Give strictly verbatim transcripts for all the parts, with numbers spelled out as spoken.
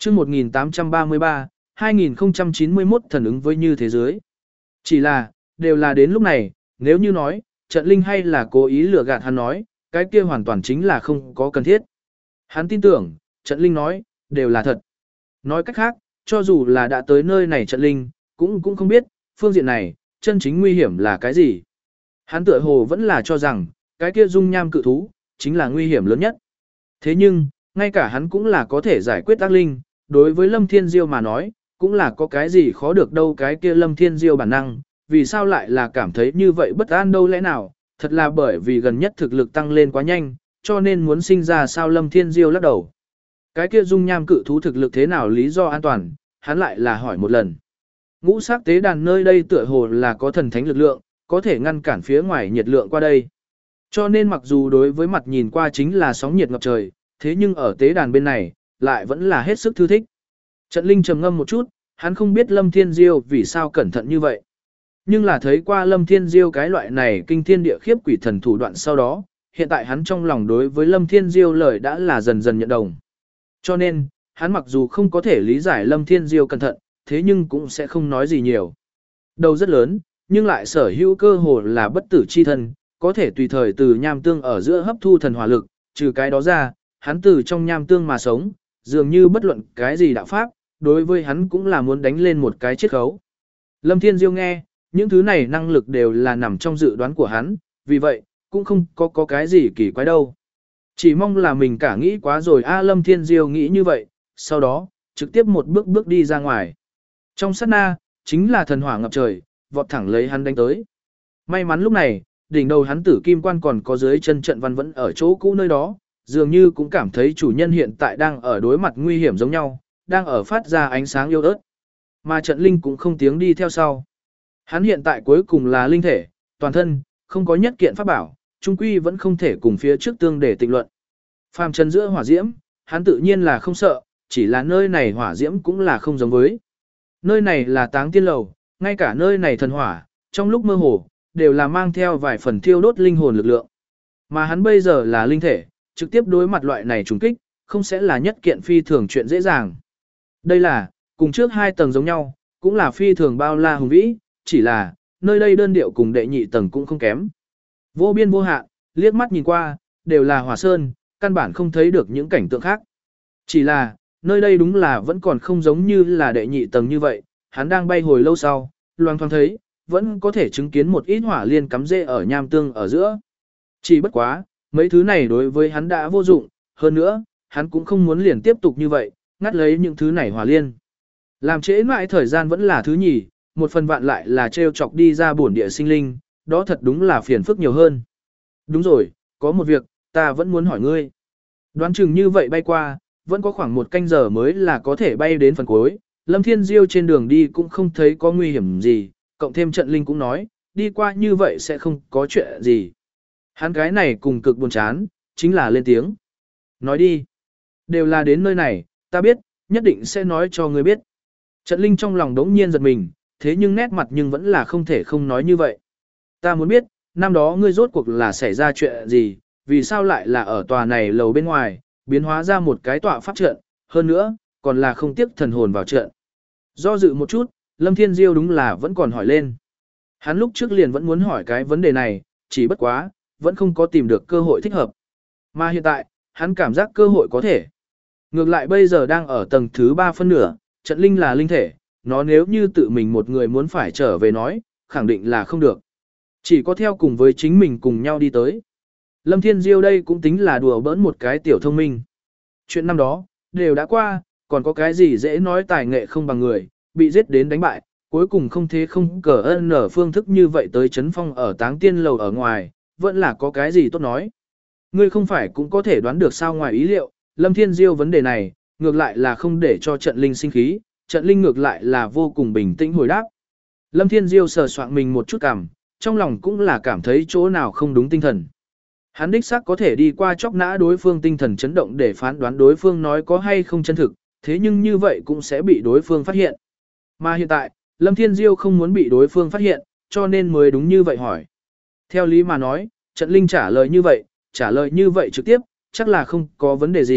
chương một nghìn tám trăm ba mươi ba, hai nghìn không trăm chín mươi mốt thần ứng với như thế giới. Chỉ là, đều là đến lúc này, nếu như nói, trận linh hay là cố ý lừa gạt hắn nói, cái kia hoàn toàn chính là không có cần thiết. Hắn tin tưởng, trận linh nói, đều là thật. Nói cách khác, cho dù là đã tới nơi này trận linh, cũng cũng không biết, phương diện này, chân chính nguy hiểm là cái gì. Hắn tựa hồ vẫn là cho rằng, cái kia dung nham cự thú, chính là nguy hiểm lớn nhất. Thế nhưng, ngay cả hắn cũng là có thể giải quyết ác linh, đối với Lâm Thiên Diêu mà nói, cũng là có cái gì khó được đâu cái kia Lâm Thiên Diêu bản năng, vì sao lại là cảm thấy như vậy bất an đâu lẽ nào, thật là bởi vì gần nhất thực lực tăng lên quá nhanh, cho nên muốn sinh ra sao Lâm Thiên Diêu lắc đầu. Cái kia dung nham cự thú thực lực thế nào lý do an toàn, hắn lại là hỏi một lần. Ngũ sắc tế đàn nơi đây tựa hồ là có thần thánh lực lượng, có thể ngăn cản phía ngoài nhiệt lượng qua đây. Cho nên mặc dù đối với mặt nhìn qua chính là sóng nhiệt ngập trời, thế nhưng ở tế đàn bên này, lại vẫn là hết sức thư thích. Trận linh trầm ngâm một chút, hắn không biết Lâm Thiên Diêu vì sao cẩn thận như vậy. Nhưng là thấy qua Lâm Thiên Diêu cái loại này kinh thiên địa khiếp quỷ thần thủ đoạn sau đó, hiện tại hắn trong lòng đối với Lâm Thiên Diêu lời đã là dần dần nhận đồng. Cho nên, hắn mặc dù không có thể lý giải Lâm Thiên Diêu cẩn thận, thế nhưng cũng sẽ không nói gì nhiều. Đầu rất lớn, nhưng lại sở hữu cơ hồ là bất tử chi thân, có thể tùy thời từ nham tương ở giữa hấp thu thần hỏa lực, trừ cái đó ra, hắn từ trong nham tương mà sống, dường như bất luận cái gì đạo pháp, đối với hắn cũng là muốn đánh lên một cái chiết khấu. Lâm Thiên Diêu nghe, những thứ này năng lực đều là nằm trong dự đoán của hắn, vì vậy, cũng không có, có cái gì kỳ quái đâu. Chỉ mong là mình cả nghĩ quá rồi a Lâm Thiên Diêu nghĩ như vậy, sau đó, trực tiếp một bước bước đi ra ngoài. Trong sát na, chính là thần hỏa ngập trời, vọt thẳng lấy hắn đánh tới. May mắn lúc này, đỉnh đầu hắn tử kim quan còn có dưới chân trận văn vẫn ở chỗ cũ nơi đó, dường như cũng cảm thấy chủ nhân hiện tại đang ở đối mặt nguy hiểm giống nhau, đang ở phát ra ánh sáng yêu ớt. Mà trận linh cũng không tiếng đi theo sau. Hắn hiện tại cuối cùng là linh thể, toàn thân, không có nhất kiện pháp bảo, trung quy vẫn không thể cùng phía trước tương để tịnh luận. Phàm trần giữa hỏa diễm, hắn tự nhiên là không sợ, chỉ là nơi này hỏa diễm cũng là không giống với. Nơi này là táng tiên lầu, ngay cả nơi này thần hỏa, trong lúc mơ hồ, đều là mang theo vài phần thiêu đốt linh hồn lực lượng. Mà hắn bây giờ là linh thể, trực tiếp đối mặt loại này trùng kích, không sẽ là nhất kiện phi thường chuyện dễ dàng. Đây là, cùng trước hai tầng giống nhau, cũng là phi thường bao la hùng vĩ, chỉ là, nơi đây đơn điệu cùng đệ nhị tầng cũng không kém. Vô biên vô hạn, liếc mắt nhìn qua, đều là hỏa sơn, căn bản không thấy được những cảnh tượng khác. Chỉ là, nơi đây đúng là vẫn còn không giống như là đệ nhị tầng như vậy, hắn đang bay hồi lâu sau, loang thoáng thấy, vẫn có thể chứng kiến một ít hỏa liên cắm rễ ở nham tương ở giữa. Chỉ bất quá, mấy thứ này đối với hắn đã vô dụng, hơn nữa, hắn cũng không muốn liền tiếp tục như vậy, ngắt lấy những thứ này hỏa liên. Làm trễ mãi thời gian vẫn là thứ nhì, một phần vạn lại là trêu chọc đi ra bổn địa sinh linh, đó thật đúng là phiền phức nhiều hơn. Đúng rồi, có một việc, ta vẫn muốn hỏi ngươi. Đoán chừng như vậy bay qua, vẫn có khoảng một canh giờ mới là có thể bay đến phần cuối, Lâm Thiên Diêu trên đường đi cũng không thấy có nguy hiểm gì, cộng thêm trận linh cũng nói, đi qua như vậy sẽ không có chuyện gì. Hắn cái này cùng cực buồn chán, chính là lên tiếng. Nói đi. Đều là đến nơi này, ta biết, nhất định sẽ nói cho ngươi biết. Trận linh trong lòng đống nhiên giật mình, thế nhưng nét mặt nhưng vẫn là không thể không nói như vậy. Ta muốn biết, năm đó ngươi rốt cuộc là xảy ra chuyện gì, vì sao lại là ở tòa này lầu bên ngoài, biến hóa ra một cái tọa pháp trận, hơn nữa, còn là không tiếc thần hồn vào trận. Do dự một chút, Lâm Thiên Diêu đúng là vẫn còn hỏi lên. Hắn lúc trước liền vẫn muốn hỏi cái vấn đề này, chỉ bất quá, vẫn không có tìm được cơ hội thích hợp. Mà hiện tại, hắn cảm giác cơ hội có thể. Ngược lại bây giờ đang ở tầng thứ ba phân nửa, trận linh là linh thể, nó nếu như tự mình một người muốn phải trở về nói, khẳng định là không được. Chỉ có theo cùng với chính mình cùng nhau đi tới. Lâm Thiên Diêu đây cũng tính là đùa bỡn một cái tiểu thông minh. Chuyện năm đó, đều đã qua, còn có cái gì dễ nói tài nghệ không bằng người, bị giết đến đánh bại, cuối cùng không thế không cờ ơn nở phương thức như vậy tới chấn phong ở táng tiên lầu ở ngoài, vẫn là có cái gì tốt nói. Ngươi không phải cũng có thể đoán được sao ngoài ý liệu, Lâm Thiên Diêu vấn đề này, ngược lại là không để cho trận linh sinh khí, trận linh ngược lại là vô cùng bình tĩnh hồi đáp. Lâm Thiên Diêu sờ soạng mình một chút cảm, trong lòng cũng là cảm thấy chỗ nào không đúng tinh thần. Hắn đích xác có thể đi qua chóc nã đối phương tinh thần chấn động để phán đoán đối phương nói có hay không chân thực, thế nhưng như vậy cũng sẽ bị đối phương phát hiện. Mà hiện tại, Lâm Thiên Diêu không muốn bị đối phương phát hiện, cho nên mới đúng như vậy hỏi. Theo lý mà nói, trận linh trả lời như vậy, trả lời như vậy trực tiếp, chắc là không có vấn đề gì,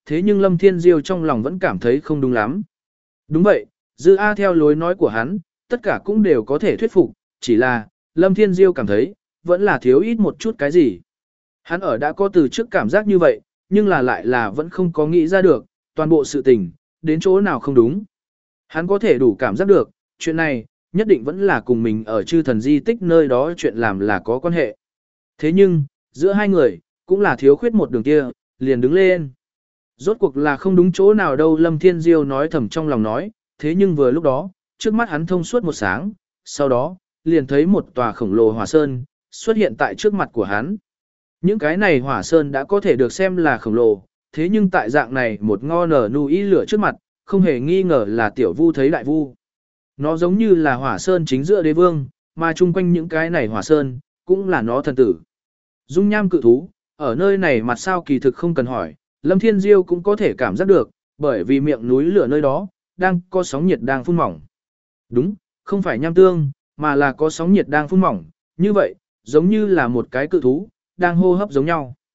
thế nhưng Lâm Thiên Diêu trong lòng vẫn cảm thấy không đúng lắm. Đúng vậy, Dư A theo lối nói của hắn, tất cả cũng đều có thể thuyết phục, chỉ là, Lâm Thiên Diêu cảm thấy, vẫn là thiếu ít một chút cái gì. Hắn ở đã có từ trước cảm giác như vậy, nhưng là lại là vẫn không có nghĩ ra được, toàn bộ sự tình, đến chỗ nào không đúng. Hắn có thể đủ cảm giác được, chuyện này, nhất định vẫn là cùng mình ở chư thần di tích nơi đó chuyện làm là có quan hệ. Thế nhưng, giữa hai người, cũng là thiếu khuyết một đường kia, liền đứng lên. Rốt cuộc là không đúng chỗ nào đâu Lâm Thiên Diêu nói thầm trong lòng nói, thế nhưng vừa lúc đó, trước mắt hắn thông suốt một sáng, sau đó, liền thấy một tòa khổng lồ hỏa sơn, xuất hiện tại trước mặt của hắn. Những cái này hỏa sơn đã có thể được xem là khổng lồ, thế nhưng tại dạng này một ngo nở nu ý lửa trước mặt, không hề nghi ngờ là tiểu vu thấy đại vu. Nó giống như là hỏa sơn chính giữa đế vương, mà chung quanh những cái này hỏa sơn, cũng là nó thần tử. Dung nham cự thú, ở nơi này mặt sao kỳ thực không cần hỏi, Lâm Thiên Diêu cũng có thể cảm giác được, bởi vì miệng núi lửa nơi đó, đang có sóng nhiệt đang phun mỏng. Đúng, không phải nham tương, mà là có sóng nhiệt đang phun mỏng, như vậy, giống như là một cái cự thú, đang hô hấp giống nhau.